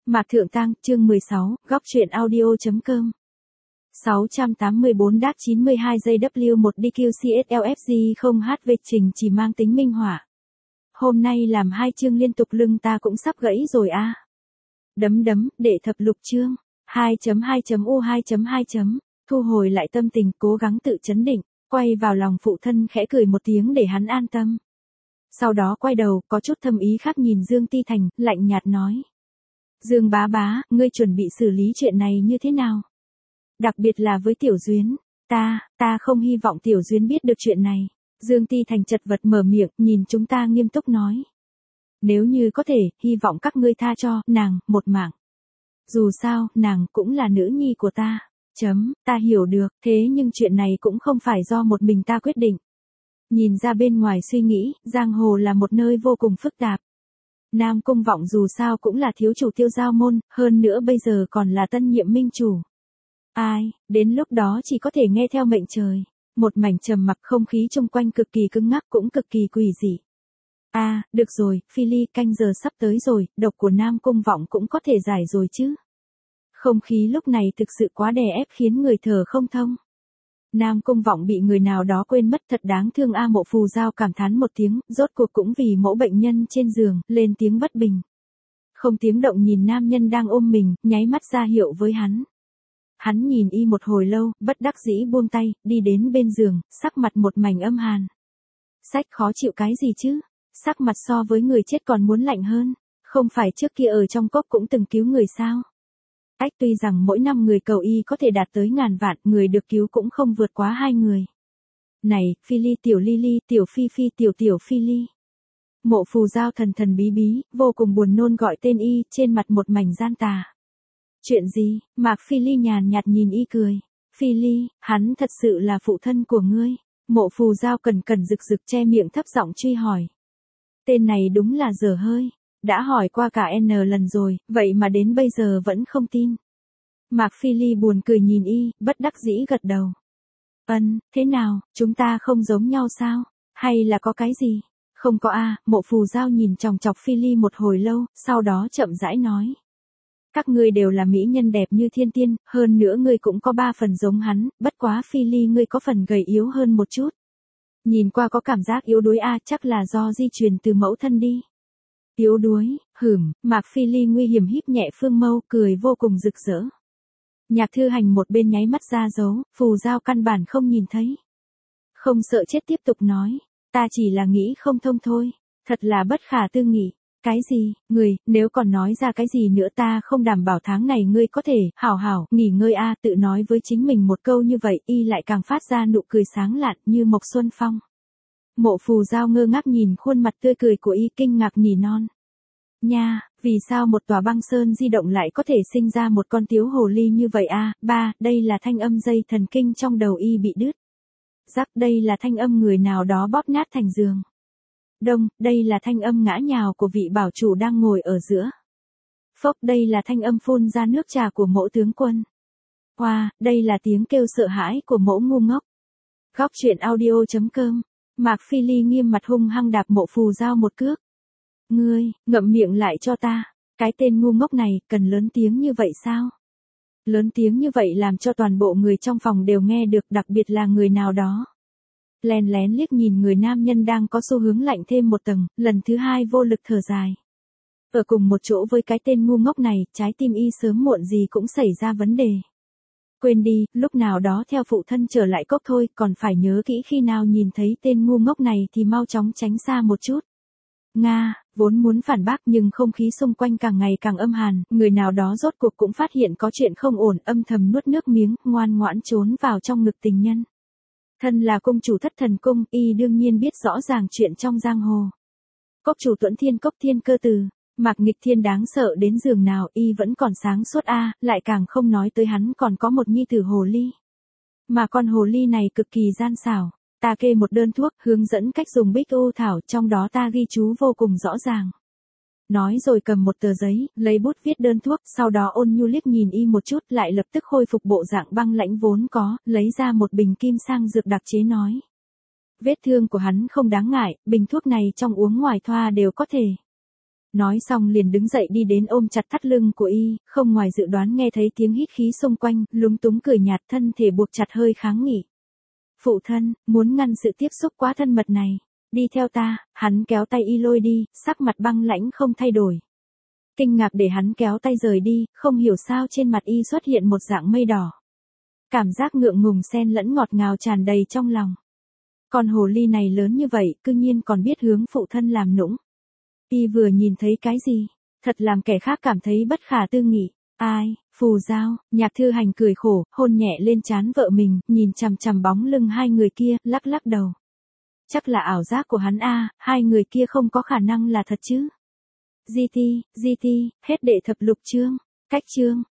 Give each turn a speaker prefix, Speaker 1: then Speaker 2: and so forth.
Speaker 1: Mạc Thượng Tang, chương 16, góc truyện audio.com. 684-92 W1 DQCSLFG 0HV trình chỉ mang tính minh họa. Hôm nay làm 2 chương liên tục lưng ta cũng sắp gãy rồi a. Đấm, để thập lục chương. 2.2.U2.2. Thu hồi lại tâm tình, cố gắng tự chấn định, quay vào lòng phụ thân khẽ cười một tiếng để hắn an tâm. Sau đó quay đầu, có chút thâm ý khác nhìn Dương Ti Thành, lạnh nhạt nói. Dương bá bá, ngươi chuẩn bị xử lý chuyện này như thế nào? Đặc biệt là với Tiểu Duyến, ta không hy vọng Tiểu Duyến biết được chuyện này. Dương Ti Thành chật vật mở miệng, nhìn chúng ta nghiêm túc nói. Nếu như có thể, hy vọng các ngươi tha cho nàng một mạng. Dù sao, nàng cũng là nữ nhi của ta. Ta hiểu được, thế nhưng chuyện này cũng không phải do một mình ta quyết định. Nhìn ra bên ngoài suy nghĩ, giang hồ là một nơi vô cùng phức tạp. Nam Cung Vọng dù sao cũng là thiếu chủ Tiêu Giao môn, hơn nữa bây giờ còn là tân nhiệm minh chủ. Ai, đến lúc đó chỉ có thể nghe theo mệnh trời. Một mảnh trầm mặc, không khí chung quanh cực kỳ cứng ngắc cũng cực kỳ quỷ dị. Được rồi, Phi Ly, canh giờ sắp tới rồi, độc của Nam Cung Vọng cũng có thể giải rồi chứ. Không khí lúc này thực sự quá đè ép khiến người thở không thông. Nam Cung Vọng bị người nào đó quên mất, thật đáng thương a. Mộ Phù Giao cảm thán một tiếng, rốt cuộc cũng vì mẫu bệnh nhân trên giường, lên tiếng bất bình. Không tiếng động nhìn nam nhân đang ôm mình, nháy mắt ra hiệu với hắn. Hắn nhìn y một hồi lâu, bất đắc dĩ buông tay, đi đến bên giường, sắc mặt một mảnh âm hàn. Sách khó chịu cái gì chứ? Sắc mặt so với người chết còn muốn lạnh hơn. Không phải trước kia ở trong cốc cũng từng cứu người sao? Tuy rằng mỗi năm người cầu y có thể đạt tới ngàn vạn, người được cứu cũng không vượt quá 2 người. Này, Phi Ly, tiểu Ly Ly, tiểu Phi Phi, tiểu Phi Ly. Mộ Phù Giao thần thần bí bí, vô cùng buồn nôn gọi tên y, trên mặt một mảnh gian tà. Chuyện gì? Mạc Phi Ly nhàn nhạt nhìn y cười. Phi Ly, hắn thật sự là phụ thân của ngươi. Mộ Phù Giao cẩn rực che miệng thấp giọng truy hỏi. Tên này đúng là dở hơi. Đã hỏi qua cả N lần rồi, vậy mà đến bây giờ vẫn không tin. Mạc Phi Ly buồn cười nhìn y, bất đắc dĩ gật đầu. Thế nào, chúng ta không giống nhau sao? Hay là có cái gì? Không có a. Mộ Phù Giao nhìn chòng chọc Phi Ly một hồi lâu, sau đó chậm rãi nói. Các ngươi đều là mỹ nhân đẹp như thiên tiên, hơn nữa ngươi cũng có 3 phần giống hắn, bất quá Phi Ly ngươi có phần gầy yếu hơn một chút. Nhìn qua có cảm giác yếu đuối chắc là do di truyền từ mẫu thân đi. Yếu đuối, Mạc Phi Ly nguy hiểm híp nhẹ phương mâu, cười vô cùng rực rỡ. Nhạc Thư Hành một bên nháy mắt ra dấu, Phù Giao căn bản không nhìn thấy. Không sợ chết tiếp tục nói, ta chỉ là nghĩ không thông thôi, thật là bất khả tư nghị. Cái gì, người, nếu còn nói ra cái gì nữa ta không đảm bảo tháng này ngươi có thể, hảo, nghỉ ngơi tự nói với chính mình một câu như vậy, y lại càng phát ra nụ cười sáng lạn như mộc xuân phong. Mộ Phù Giao ngơ ngác nhìn khuôn mặt tươi cười của y, kinh ngạc nỉ non. Nha, vì sao một tòa băng sơn di động lại có thể sinh ra một con tiếu hồ ly như vậy đây là thanh âm dây thần kinh trong đầu y bị đứt. Rắc, đây là thanh âm người nào đó bóp nát thành giường. Đông, đây là thanh âm ngã nhào của vị bảo chủ đang ngồi ở giữa. Phốc, đây là thanh âm phun ra nước trà của mẫu tướng quân. Hoa, đây là tiếng kêu sợ hãi của mẫu ngu ngốc. Góc truyện audio.com. Mạc Phi Ly nghiêm mặt hung hăng đạp Mộ Phù Giao một cước. Ngươi, ngậm miệng lại cho ta. Cái tên ngu ngốc này, cần lớn tiếng như vậy sao? Lớn tiếng như vậy làm cho toàn bộ người trong phòng đều nghe được, đặc biệt là người nào đó. Lén lén liếc nhìn người nam nhân đang có xu hướng lạnh thêm một tầng, lần thứ 2 vô lực thở dài. Ở cùng một chỗ với cái tên ngu ngốc này, trái tim y sớm muộn gì cũng xảy ra vấn đề. Quên đi, lúc nào đó theo phụ thân trở lại cốc thôi, còn phải nhớ kỹ khi nào nhìn thấy tên ngu ngốc này thì mau chóng tránh xa một chút. Nga, vốn muốn phản bác nhưng không khí xung quanh càng ngày càng âm hàn, người nào đó rốt cuộc cũng phát hiện có chuyện không ổn, âm thầm nuốt nước miếng, ngoan ngoãn trốn vào trong ngực tình nhân. Thân là cung chủ Thất Thần Cung, y đương nhiên biết rõ ràng chuyện trong giang hồ. Cốc chủ Tuẫn Thiên Cốc Thiên Cơ Từ, Mạc Nghịch Thiên đáng sợ đến giường nào, y vẫn còn sáng suốt lại càng không nói tới hắn còn có một nhi tử hồ ly. Mà con hồ ly này cực kỳ gian xảo. Ta kê một đơn thuốc, hướng dẫn cách dùng bích ô thảo, trong đó ta ghi chú vô cùng rõ ràng. Nói rồi cầm một tờ giấy, lấy bút viết đơn thuốc, sau đó ôn nhu liếc nhìn y một chút, lại lập tức khôi phục bộ dạng băng lãnh vốn có, lấy ra một bình kim sang dược đặc chế nói. Vết thương của hắn không đáng ngại, bình thuốc này trong uống ngoài thoa đều có thể. Nói xong liền đứng dậy đi đến ôm chặt thắt lưng của y, không ngoài dự đoán nghe thấy tiếng hít khí xung quanh, lúng túng cười nhạt, thân thể buộc chặt hơi kháng nghị. Phụ thân, muốn ngăn sự tiếp xúc quá thân mật này. Đi theo ta, hắn kéo tay y lôi đi, sắc mặt băng lãnh không thay đổi. Kinh ngạc để hắn kéo tay rời đi, không hiểu sao trên mặt y xuất hiện một dạng mây đỏ. Cảm giác ngượng ngùng xen lẫn ngọt ngào tràn đầy trong lòng. Con hồ ly này lớn như vậy, cư nhiên còn biết hướng phụ thân làm nũng. Y vừa nhìn thấy cái gì, thật làm kẻ khác cảm thấy bất khả tư nghị. Ai, Phù Giao, Nhạc Thư Hành cười khổ, hôn nhẹ lên trán vợ mình, nhìn chằm chằm bóng lưng hai người kia, lắc lắc đầu. Chắc là ảo giác của hắn a, hai người kia không có khả năng là thật chứ. GT, hết đệ thập lục chương, cách chương.